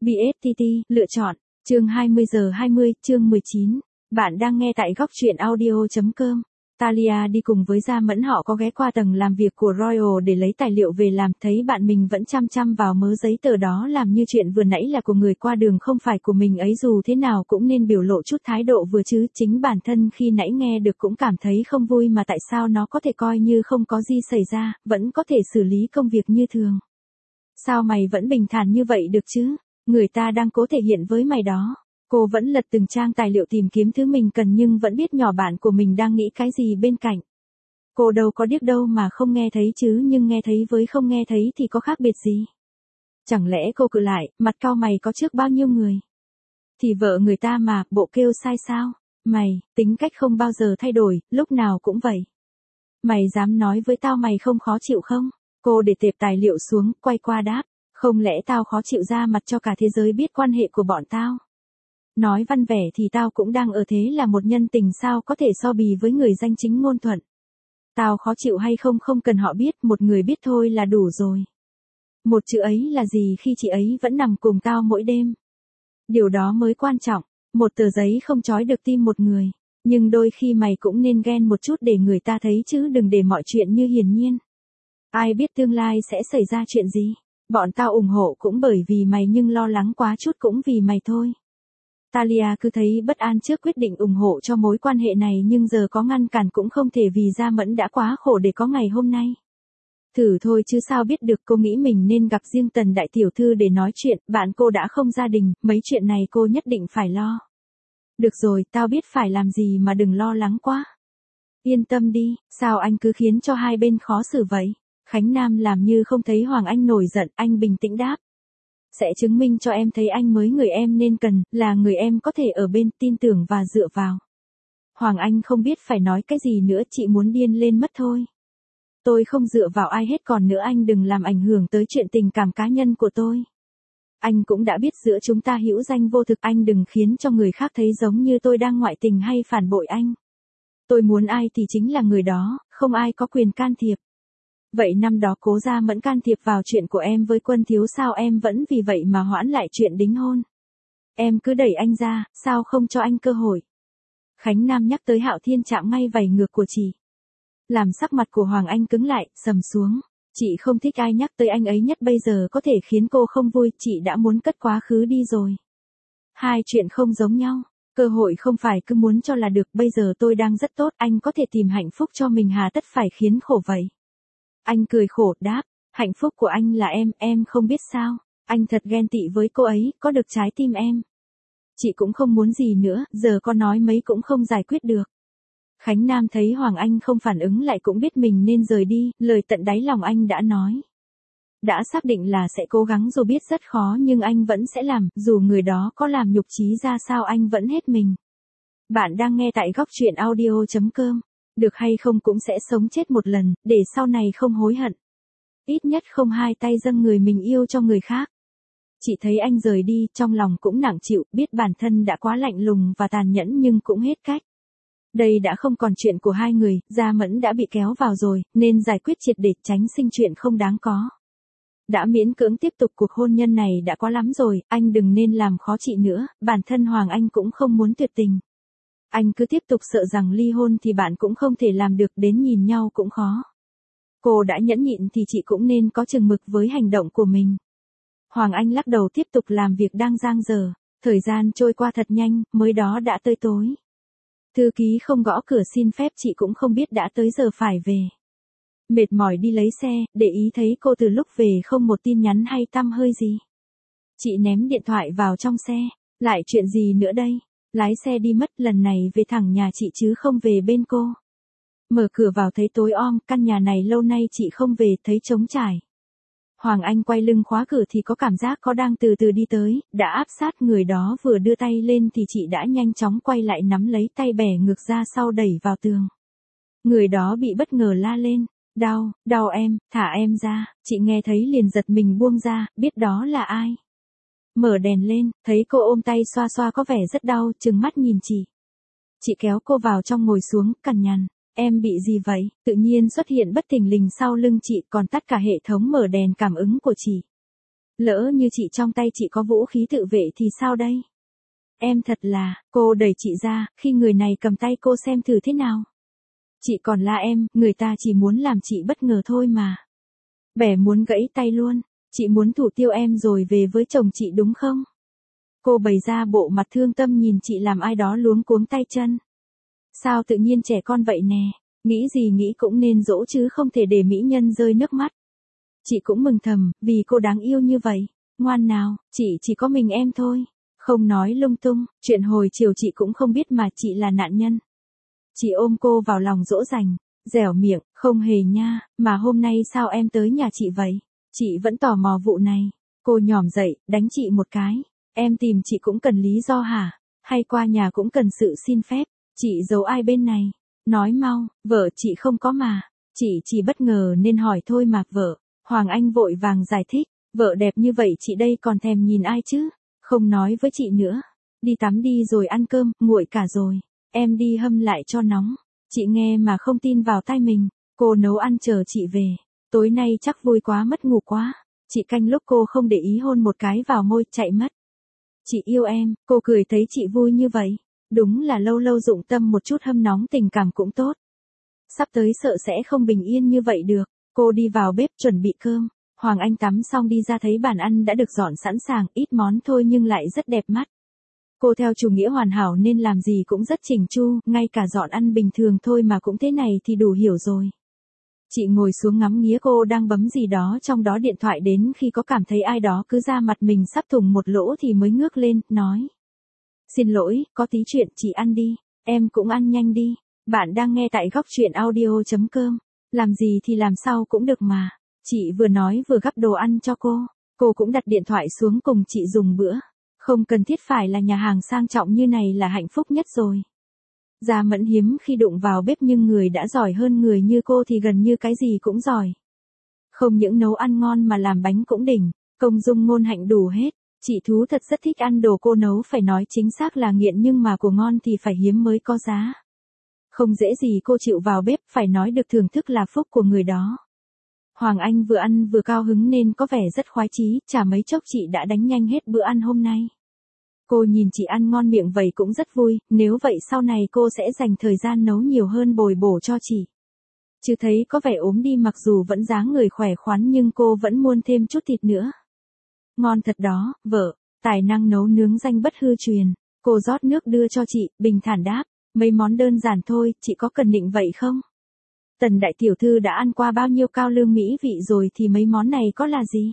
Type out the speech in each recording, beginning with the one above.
BSTT, lựa chọn, chương 20 giờ 20, chương 19. Bạn đang nghe tại góc truyện audio.com. Talia đi cùng với Gia Mẫn họ có ghé qua tầng làm việc của Royal để lấy tài liệu về làm, thấy bạn mình vẫn chăm chăm vào mớ giấy tờ đó làm như chuyện vừa nãy là của người qua đường không phải của mình ấy, dù thế nào cũng nên biểu lộ chút thái độ vừa chứ. Chính bản thân khi nãy nghe được cũng cảm thấy không vui, mà tại sao nó có thể coi như không có gì xảy ra, vẫn có thể xử lý công việc như thường. Sao mày vẫn bình thản như vậy được chứ? Người ta đang cố thể hiện với mày đó. Cô vẫn lật từng trang tài liệu tìm kiếm thứ mình cần nhưng vẫn biết nhỏ bạn của mình đang nghĩ cái gì bên cạnh. Cô đâu có điếc đâu mà không nghe thấy chứ, nhưng nghe thấy với không nghe thấy thì có khác biệt gì? Chẳng lẽ cô cự lại, mặt cau mày có trước bao nhiêu người? Thì vợ người ta mà, bộ kêu sai sao? Mày, tính cách không bao giờ thay đổi, lúc nào cũng vậy. Mày dám nói với tao mày không khó chịu không? Cô để tệp tài liệu xuống, quay qua đáp. Không lẽ tao khó chịu ra mặt cho cả thế giới biết quan hệ của bọn tao? Nói văn vẻ thì tao cũng đang ở thế là một nhân tình, sao có thể so bì với người danh chính ngôn thuận. Tao khó chịu hay không không cần họ biết, một người biết thôi là đủ rồi. Một chữ ấy là gì khi chị ấy vẫn nằm cùng tao mỗi đêm? Điều đó mới quan trọng. Một tờ giấy không trói được tim một người. Nhưng đôi khi mày cũng nên ghen một chút để người ta thấy chứ, đừng để mọi chuyện như hiển nhiên. Ai biết tương lai sẽ xảy ra chuyện gì? Bọn tao ủng hộ cũng bởi vì mày, nhưng lo lắng quá chút cũng vì mày thôi. Talia cứ thấy bất an trước quyết định ủng hộ cho mối quan hệ này, nhưng giờ có ngăn cản cũng không thể vì Gia Mẫn đã quá khổ để có ngày hôm nay. Thử thôi chứ sao biết được, cô nghĩ mình nên gặp riêng Tần đại tiểu thư để nói chuyện, bạn cô đã không gia đình, mấy chuyện này cô nhất định phải lo. Được rồi, tao biết phải làm gì mà đừng lo lắng quá. Yên tâm đi, sao anh cứ khiến cho hai bên khó xử vậy? Khánh Nam làm như không thấy Hoàng Anh nổi giận, anh bình tĩnh đáp. Sẽ chứng minh cho em thấy anh mới người em nên cần, là người em có thể ở bên, tin tưởng và dựa vào. Hoàng Anh không biết phải nói cái gì nữa, chị muốn điên lên mất thôi. Tôi không dựa vào ai hết, còn nữa anh đừng làm ảnh hưởng tới chuyện tình cảm cá nhân của tôi. Anh cũng đã biết giữa chúng ta hữu danh vô thực, anh đừng khiến cho người khác thấy giống như tôi đang ngoại tình hay phản bội anh. Tôi muốn ai thì chính là người đó, không ai có quyền can thiệp. Vậy năm đó Cố Gia Mẫn can thiệp vào chuyện của em với Quân Thiếu, sao em vẫn vì vậy mà hoãn lại chuyện đính hôn? Em cứ đẩy anh ra, sao không cho anh cơ hội? Khánh Nam nhắc tới Hạo Thiên chạm ngay vảy ngược của chị. Làm sắc mặt của Hoàng Anh cứng lại, sầm xuống. Chị không thích ai nhắc tới anh ấy nhất, bây giờ có thể khiến cô không vui, chị đã muốn cất quá khứ đi rồi. Hai chuyện không giống nhau. Cơ hội không phải cứ muốn cho là được, bây giờ tôi đang rất tốt, anh có thể tìm hạnh phúc cho mình, hà tất phải khiến khổ vậy? Anh cười khổ đáp, hạnh phúc của anh là em không biết sao, anh thật ghen tị với cô ấy, có được trái tim em. Chị cũng không muốn gì nữa, giờ có nói mấy cũng không giải quyết được. Khánh Nam thấy Hoàng Anh không phản ứng lại cũng biết mình nên rời đi, lời tận đáy lòng anh đã nói. Đã xác định là sẽ cố gắng, dù biết rất khó nhưng anh vẫn sẽ làm, dù người đó có làm nhục chí ra sao anh vẫn hết mình. Bạn đang nghe tại góc truyện audio.com. Được hay không cũng sẽ sống chết một lần, để sau này không hối hận. Ít nhất không hai tay dâng người mình yêu cho người khác. Chị thấy anh rời đi, trong lòng cũng nặng chịu, biết bản thân đã quá lạnh lùng và tàn nhẫn nhưng cũng hết cách. Đây đã không còn chuyện của hai người, Gia Mẫn đã bị kéo vào rồi, nên giải quyết triệt để, tránh sinh chuyện không đáng có. Đã miễn cưỡng tiếp tục cuộc hôn nhân này đã quá lắm rồi, anh đừng nên làm khó chị nữa, bản thân Hoàng Anh cũng không muốn tuyệt tình. Anh cứ tiếp tục sợ rằng ly hôn thì bạn cũng không thể làm được, đến nhìn nhau cũng khó. Cô đã nhẫn nhịn thì chị cũng nên có chừng mực với hành động của mình. Hoàng Anh lắc đầu tiếp tục làm việc đang dang dở. Thời gian trôi qua thật nhanh, mới đó đã tới tối. Thư ký không gõ cửa xin phép, chị cũng không biết đã tới giờ phải về. Mệt mỏi đi lấy xe, để ý thấy cô từ lúc về không một tin nhắn hay tăm hơi gì. Chị ném điện thoại vào trong xe. Lại chuyện gì nữa đây? Lái xe đi mất, lần này về thẳng nhà chị chứ không về bên cô. Mở cửa vào thấy tối om, căn nhà này lâu nay chị không về, thấy trống trải. Hoàng Anh quay lưng khóa cửa thì có cảm giác có đang từ từ đi tới, đã áp sát người đó, vừa đưa tay lên thì chị đã nhanh chóng quay lại nắm lấy tay bẻ ngược ra sau đẩy vào tường. Người đó bị bất ngờ la lên, đau em, thả em ra, chị nghe thấy liền giật mình buông ra, biết đó là ai. Mở đèn lên, thấy cô ôm tay xoa xoa có vẻ rất đau, trừng mắt nhìn chị. Chị kéo cô vào trong ngồi xuống, cằn nhằn. Em bị gì vậy? Tự nhiên xuất hiện bất thình lình sau lưng chị, còn tắt cả hệ thống mở đèn cảm ứng của chị. Lỡ như chị trong tay chị có vũ khí tự vệ thì sao đây? Em thật là, cô đẩy chị ra, khi người này cầm tay cô xem thử thế nào. Chị còn la em, người ta chỉ muốn làm chị bất ngờ thôi mà. Bẻ muốn gãy tay luôn, chị muốn thủ tiêu em rồi về với chồng chị đúng không? Cô bày ra bộ mặt thương tâm nhìn chị làm ai đó luống cuống tay chân. Sao tự nhiên trẻ con vậy nè, nghĩ gì nghĩ cũng nên dỗ chứ không thể để mỹ nhân rơi nước mắt. Chị cũng mừng thầm, vì cô đáng yêu như vậy. Ngoan nào, chị chỉ có mình em thôi. Không nói lung tung, chuyện hồi chiều chị cũng không biết mà chị là nạn nhân. Chị ôm cô vào lòng dỗ dành, dẻo miệng, không hề nha, mà hôm nay sao em tới nhà chị vậy? Chị vẫn tò mò vụ này. Cô nhỏm dậy, đánh chị một cái. Em tìm chị cũng cần lý do hả? Hay qua nhà cũng cần sự xin phép? Chị giấu ai bên này? Nói mau, vợ chị không có mà. Chị chỉ bất ngờ nên hỏi thôi mà vợ. Hoàng Anh vội vàng giải thích, vợ đẹp như vậy chị đây còn thèm nhìn ai chứ? Không nói với chị nữa. Đi tắm đi rồi ăn cơm, nguội cả rồi. Em đi hâm lại cho nóng. Chị nghe mà không tin vào tai mình. Cô nấu ăn chờ chị về. Tối nay chắc vui quá mất ngủ quá. Chị canh lúc cô không để ý hôn một cái vào môi chạy mất. Chị yêu em, cô cười thấy chị vui như vậy. Đúng là lâu lâu dụng tâm một chút hâm nóng tình cảm cũng tốt. Sắp tới sợ sẽ không bình yên như vậy được. Cô đi vào bếp chuẩn bị cơm. Hoàng Anh tắm xong đi ra thấy bàn ăn đã được dọn sẵn sàng, ít món thôi nhưng lại rất đẹp mắt. Cô theo chủ nghĩa hoàn hảo nên làm gì cũng rất chỉnh chu, ngay cả dọn ăn bình thường thôi mà cũng thế này thì đủ hiểu rồi. Chị ngồi xuống ngắm nghía cô đang bấm gì đó trong đó điện thoại đến khi có cảm thấy ai đó cứ ra mặt mình sắp thủng một lỗ thì mới ngước lên, nói. Xin lỗi, có tí chuyện chị ăn đi, em cũng ăn nhanh đi. Bạn đang nghe tại góc truyện audio.com. Làm gì thì làm sau cũng được mà. Chị vừa nói vừa gắp đồ ăn cho cô. Cô cũng đặt điện thoại xuống cùng chị dùng bữa. Không cần thiết phải là nhà hàng sang trọng như này là hạnh phúc nhất rồi. Gia Mẫn hiếm khi đụng vào bếp nhưng người đã giỏi hơn người như cô thì gần như cái gì cũng giỏi. Không những nấu ăn ngon mà làm bánh cũng đỉnh, công dung ngôn hạnh đủ hết. Chị Thú thật rất thích ăn đồ cô nấu, phải nói chính xác là nghiện, nhưng mà của ngon thì phải hiếm mới có giá. Không dễ gì cô chịu vào bếp, phải nói được thưởng thức là phúc của người đó. Hoàng Anh vừa ăn vừa cao hứng nên có vẻ rất khoái chí, chả mấy chốc chị đã đánh nhanh hết bữa ăn hôm nay. Cô nhìn chị ăn ngon miệng vậy cũng rất vui, nếu vậy sau này cô sẽ dành thời gian nấu nhiều hơn bồi bổ cho chị. Chứ thấy có vẻ ốm đi, mặc dù vẫn dáng người khỏe khoắn nhưng cô vẫn muốn thêm chút thịt nữa. Ngon thật đó, vợ, tài năng nấu nướng danh bất hư truyền. Cô rót nước đưa cho chị, bình thản đáp, mấy món đơn giản thôi, chị có cần định vậy không? Tần đại tiểu thư đã ăn qua bao nhiêu cao lương mỹ vị rồi thì mấy món này có là gì?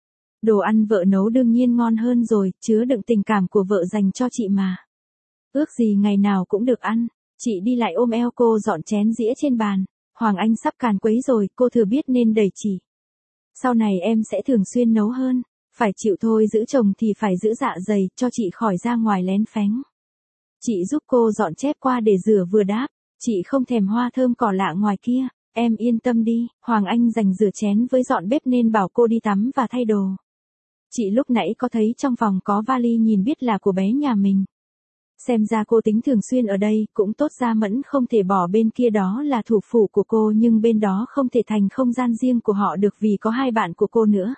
Đồ ăn vợ nấu đương nhiên ngon hơn rồi, chứa đựng tình cảm của vợ dành cho chị mà. Ước gì ngày nào cũng được ăn. Chị đi lại ôm eo cô dọn chén dĩa trên bàn. Hoàng Anh sắp càn quấy rồi, cô thừa biết nên đẩy chị. Sau này em sẽ thường xuyên nấu hơn. Phải chịu thôi, giữ chồng thì phải giữ dạ dày, cho chị khỏi ra ngoài lén phén. Chị giúp cô dọn chép qua để rửa vừa đáp. Chị không thèm hoa thơm cỏ lạ ngoài kia. Em yên tâm đi, Hoàng Anh dành rửa chén với dọn bếp nên bảo cô đi tắm và thay đồ. Chị lúc nãy có thấy trong phòng có vali, nhìn biết là của bé nhà mình. Xem ra cô tính thường xuyên ở đây, cũng tốt. Gia Mẫn không thể bỏ bên kia, đó là thủ phủ của cô, nhưng bên đó không thể thành không gian riêng của họ được vì có hai bạn của cô nữa.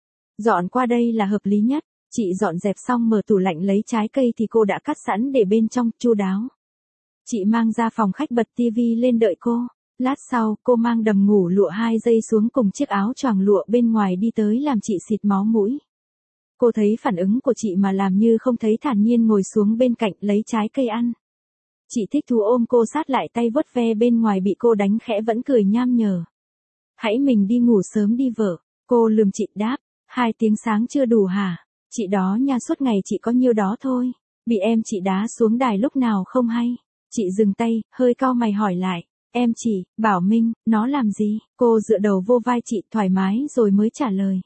Dọn qua đây là hợp lý nhất. Chị dọn dẹp xong mở tủ lạnh lấy trái cây thì cô đã cắt sẵn để bên trong, chu đáo. Chị mang ra phòng khách bật tivi lên đợi cô. Lát sau, cô mang đầm ngủ lụa 2 giây xuống cùng chiếc áo choàng lụa bên ngoài đi tới làm chị xịt máu mũi. Cô thấy phản ứng của chị mà làm như không thấy, thản nhiên ngồi xuống bên cạnh lấy trái cây ăn. Chị thích thú ôm cô sát lại, tay vuốt ve bên ngoài bị cô đánh khẽ vẫn cười nham nhở. Hãy mình đi ngủ sớm đi vợ. Cô lườm chị đáp, 2 tiếng sáng chưa đủ hả? Chị đó nha, suốt ngày chị có nhiêu đó thôi. Bị em chị đá xuống đài lúc nào không hay. Chị dừng tay, hơi cau mày hỏi lại. Em chị, Bảo Minh, nó làm gì? Cô dựa đầu vô vai chị thoải mái rồi mới trả lời.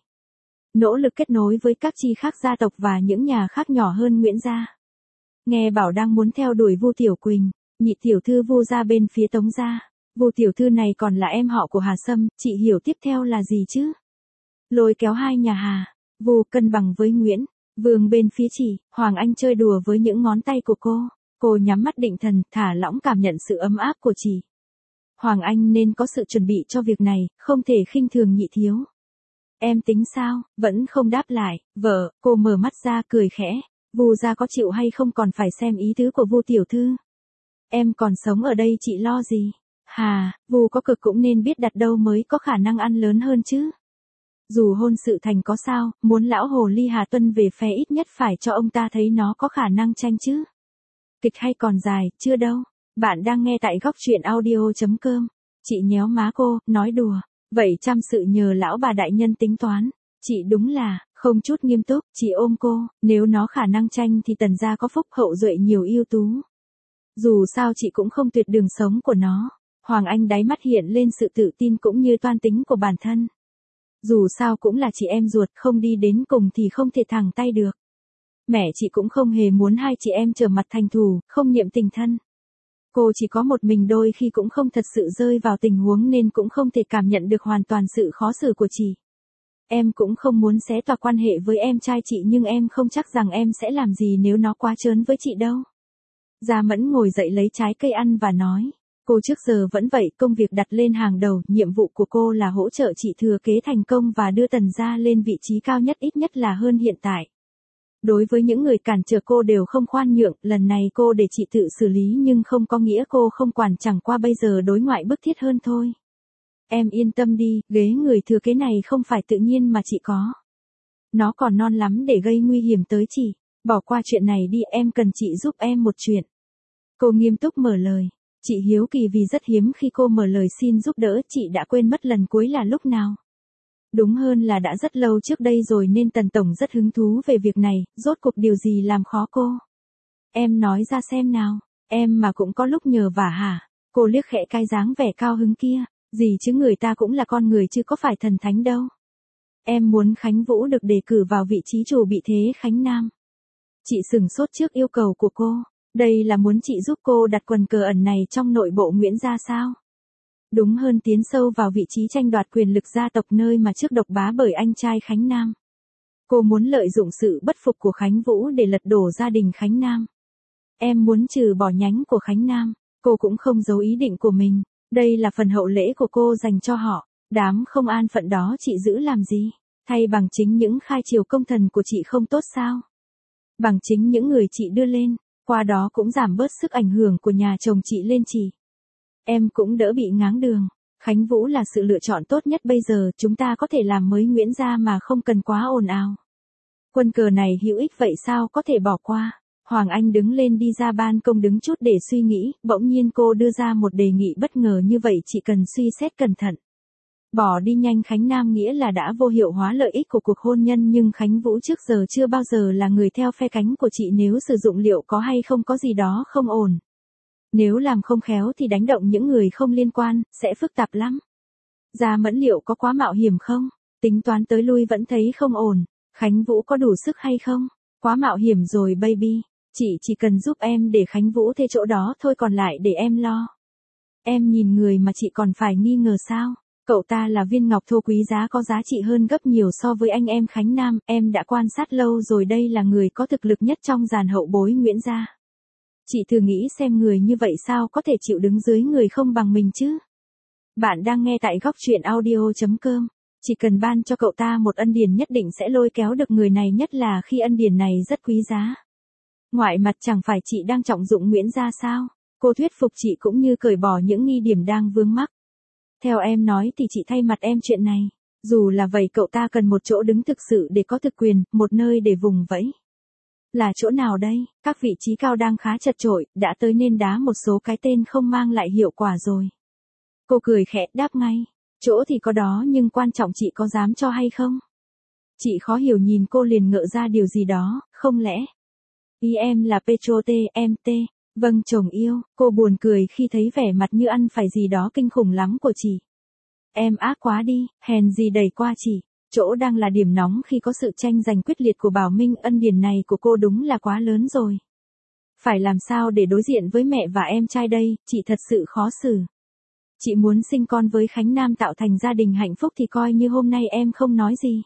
Nỗ lực kết nối với các chi khác gia tộc và những nhà khác nhỏ hơn Nguyễn gia. Nghe bảo đang muốn theo đuổi Vu Tiểu Quỳnh, nhị tiểu thư Vu gia bên phía Tống gia. Vu tiểu thư này còn là em họ của Hà Sâm, chị hiểu tiếp theo là gì chứ? Lôi kéo hai nhà Hà, Vu cân bằng với Nguyễn, Vương bên phía chị. Hoàng Anh chơi đùa với những ngón tay của cô. Cô nhắm mắt định thần, thả lỏng cảm nhận sự ấm áp của chị. Hoàng Anh nên có sự chuẩn bị cho việc này, không thể khinh thường nhị thiếu. Em tính sao? Vẫn không đáp lại. Vợ, cô mở mắt ra cười khẽ. Vu gia có chịu hay không còn phải xem ý tứ của Vu tiểu thư. Em còn sống ở đây chị lo gì? Hà, Vu có cực cũng nên biết đặt đâu mới có khả năng ăn lớn hơn chứ. Dù hôn sự thành có sao, muốn lão hồ ly Hà Tuân về phe ít nhất phải cho ông ta thấy nó có khả năng tranh chứ. Kịch hay còn dài, chưa đâu. Bạn đang nghe tại góc truyện audio.com. Chị nhéo má cô, nói đùa. Vậy chăm sự nhờ lão bà đại nhân tính toán. Chị đúng là, không chút nghiêm túc, chị ôm cô, nếu nó khả năng tranh thì Tần gia có phúc hậu duệ nhiều ưu tú. Dù sao chị cũng không tuyệt đường sống của nó. Hoàng Anh đáy mắt hiện lên sự tự tin cũng như toan tính của bản thân. Dù sao cũng là chị em ruột, không đi đến cùng thì không thể thẳng tay được. Mẹ chị cũng không hề muốn hai chị em trở mặt thành thù, không niệm tình thân. Cô chỉ có một mình đôi khi cũng không thật sự rơi vào tình huống nên cũng không thể cảm nhận được hoàn toàn sự khó xử của chị. Em cũng không muốn xé toạc quan hệ với em trai chị nhưng em không chắc rằng em sẽ làm gì nếu nó quá trớn với chị đâu. Gia Mẫn ngồi dậy lấy trái cây ăn và nói. Cô trước giờ vẫn vậy, công việc đặt lên hàng đầu, nhiệm vụ của cô là hỗ trợ chị thừa kế thành công và đưa Tần gia lên vị trí cao nhất ít nhất là hơn hiện tại. Đối với những người cản trở cô đều không khoan nhượng, lần này cô để chị tự xử lý nhưng không có nghĩa cô không quản, chẳng qua bây giờ đối ngoại bức thiết hơn thôi. Em yên tâm đi, ghế người thừa kế này không phải tự nhiên mà chị có. Nó còn non lắm để gây nguy hiểm tới chị. Bỏ qua chuyện này đi, em cần chị giúp em một chuyện. Cô nghiêm túc mở lời. Chị hiếu kỳ vì rất hiếm khi cô mở lời xin giúp đỡ, chị đã quên mất lần cuối là lúc nào. Đúng hơn là đã rất lâu trước đây rồi nên Tần Tổng rất hứng thú về việc này, rốt cuộc điều gì làm khó cô. Em nói ra xem nào, em mà cũng có lúc nhờ vả hả? Cô liếc khẽ cái dáng vẻ cao hứng kia, gì chứ người ta cũng là con người chứ có phải thần thánh đâu. Em muốn Khánh Vũ được đề cử vào vị trí chủ bị thế Khánh Nam. Chị sửng sốt trước yêu cầu của cô. Đây là muốn chị giúp cô đặt quần cờ ẩn này trong nội bộ Nguyễn gia sao? Đúng hơn tiến sâu vào vị trí tranh đoạt quyền lực gia tộc nơi mà trước độc bá bởi anh trai Khánh Nam. Cô muốn lợi dụng sự bất phục của Khánh Vũ để lật đổ gia đình Khánh Nam. Em muốn trừ bỏ nhánh của Khánh Nam. Cô cũng không giấu ý định của mình. Đây là phần hậu lễ của cô dành cho họ. Đám không an phận đó chị giữ làm gì? Thay bằng chính những khai triều công thần của chị không tốt sao? Bằng chính những người chị đưa lên. Qua đó cũng giảm bớt sức ảnh hưởng của nhà chồng chị lên chị. Em cũng đỡ bị ngáng đường. Khánh Vũ là sự lựa chọn tốt nhất bây giờ, chúng ta có thể làm mới Nguyễn gia mà không cần quá ồn ào. Quân cờ này hữu ích vậy sao có thể bỏ qua. Hoàng Anh đứng lên đi ra ban công đứng chút để suy nghĩ, bỗng nhiên cô đưa ra một đề nghị bất ngờ như vậy chị cần suy xét cẩn thận. Bỏ đi nhanh Khánh Nam nghĩa là đã vô hiệu hóa lợi ích của cuộc hôn nhân nhưng Khánh Vũ trước giờ chưa bao giờ là người theo phe cánh của chị, nếu sử dụng liệu có hay không có gì đó không ổn. Nếu làm không khéo thì đánh động những người không liên quan, sẽ phức tạp lắm. Gia Mẫn liệu có quá mạo hiểm không? Tính toán tới lui vẫn thấy không ổn. Khánh Vũ có đủ sức hay không? Quá mạo hiểm rồi baby. Chị chỉ cần giúp em để Khánh Vũ thế chỗ đó thôi, còn lại để em lo. Em nhìn người mà chị còn phải nghi ngờ sao? Cậu ta là viên ngọc thô quý giá có giá trị hơn gấp nhiều so với anh em Khánh Nam, em đã quan sát lâu rồi, đây là người có thực lực nhất trong dàn hậu bối Nguyễn gia. Chị thử nghĩ xem người như vậy sao có thể chịu đứng dưới người không bằng mình chứ? Bạn đang nghe tại góc truyện audio.com. Chỉ cần ban cho cậu ta một ân điển nhất định sẽ lôi kéo được người này, nhất là khi ân điển này rất quý giá. Ngoại mặt chẳng phải chị đang trọng dụng Nguyễn gia sao? Cô thuyết phục chị cũng như cởi bỏ những nghi điểm đang vướng mắc. Theo em nói thì chị thay mặt em chuyện này. Dù là vậy cậu ta cần một chỗ đứng thực sự để có thực quyền, một nơi để vùng vẫy. Là chỗ nào đây? Các vị trí cao đang khá chật chội, đã tới nên đá một số cái tên không mang lại hiệu quả rồi. Cô cười khẽ đáp ngay. Chỗ thì có đó nhưng quan trọng chị có dám cho hay không? Chị khó hiểu nhìn cô liền ngỡ ra điều gì đó, không lẽ? Ý em là Petro T, em T. Vâng chồng yêu, cô buồn cười khi thấy vẻ mặt như ăn phải gì đó kinh khủng lắm của chị. Em ác quá đi, hèn gì đẩy qua chị. Chỗ đang là điểm nóng khi có sự tranh giành quyết liệt của Bảo Minh, ân điển này của cô đúng là quá lớn rồi. Phải làm sao để đối diện với mẹ và em trai đây, chị thật sự khó xử. Chị muốn sinh con với Khánh Nam tạo thành gia đình hạnh phúc thì coi như hôm nay em không nói gì.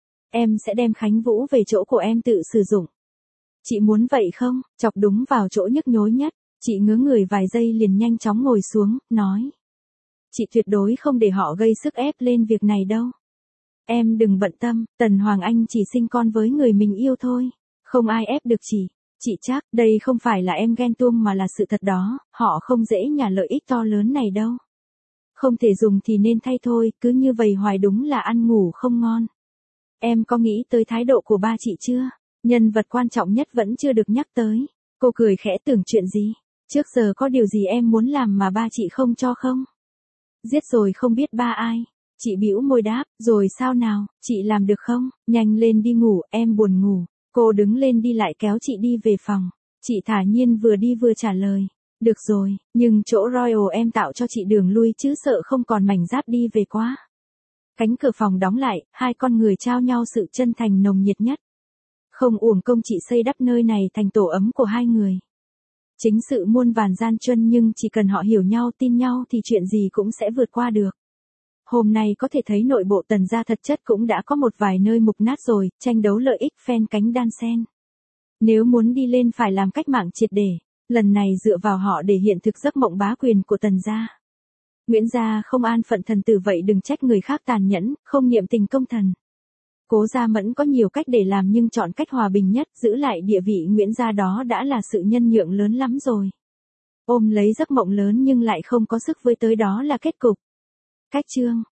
Em sẽ đem Khánh Vũ về chỗ của em tự sử dụng. Chị muốn vậy không? Chọc đúng vào chỗ nhức nhối nhất. Chị ngớ người vài giây liền nhanh chóng ngồi xuống, nói. Chị tuyệt đối không để họ gây sức ép lên việc này đâu. Em đừng bận tâm, Tần Hoàng Anh chỉ sinh con với người mình yêu thôi. Không ai ép được chị. Chị chắc, đây không phải là em ghen tuông mà là sự thật đó, họ không dễ nhả lợi ích to lớn này đâu. Không thể dùng thì nên thay thôi, cứ như vậy hoài đúng là ăn ngủ không ngon. Em có nghĩ tới thái độ của ba chị chưa? Nhân vật quan trọng nhất vẫn chưa được nhắc tới. Cô cười khẽ, tưởng chuyện gì? Trước giờ có điều gì em muốn làm mà ba chị không cho không? Giết rồi không biết ba ai. Chị bĩu môi đáp, rồi sao nào, chị làm được không? Nhanh lên đi ngủ, em buồn ngủ. Cô đứng lên đi lại kéo chị đi về phòng. Chị thả nhiên vừa đi vừa trả lời. Được rồi, nhưng chỗ Royal em tạo cho chị đường lui chứ sợ không còn mảnh giáp đi về quá. Cánh cửa phòng đóng lại, hai con người trao nhau sự chân thành nồng nhiệt nhất. Không uổng công chị xây đắp nơi này thành tổ ấm của hai người. Chính sự muôn vàn gian truân nhưng chỉ cần họ hiểu nhau, tin nhau thì chuyện gì cũng sẽ vượt qua được. Hôm nay có thể thấy nội bộ Tần gia thật chất cũng đã có một vài nơi mục nát rồi, tranh đấu lợi ích phen cánh đan sen. Nếu muốn đi lên phải làm cách mạng triệt để, lần này dựa vào họ để hiện thực giấc mộng bá quyền của Tần gia. Nguyễn gia không an phận thần tử vậy đừng trách người khác tàn nhẫn, không niệm tình công thần. Cố Gia Mẫn có nhiều cách để làm nhưng chọn cách hòa bình nhất, giữ lại địa vị Nguyễn gia đó đã là sự nhân nhượng lớn lắm rồi. Ôm lấy giấc mộng lớn nhưng lại không có sức với tới đó là kết cục. Cách chương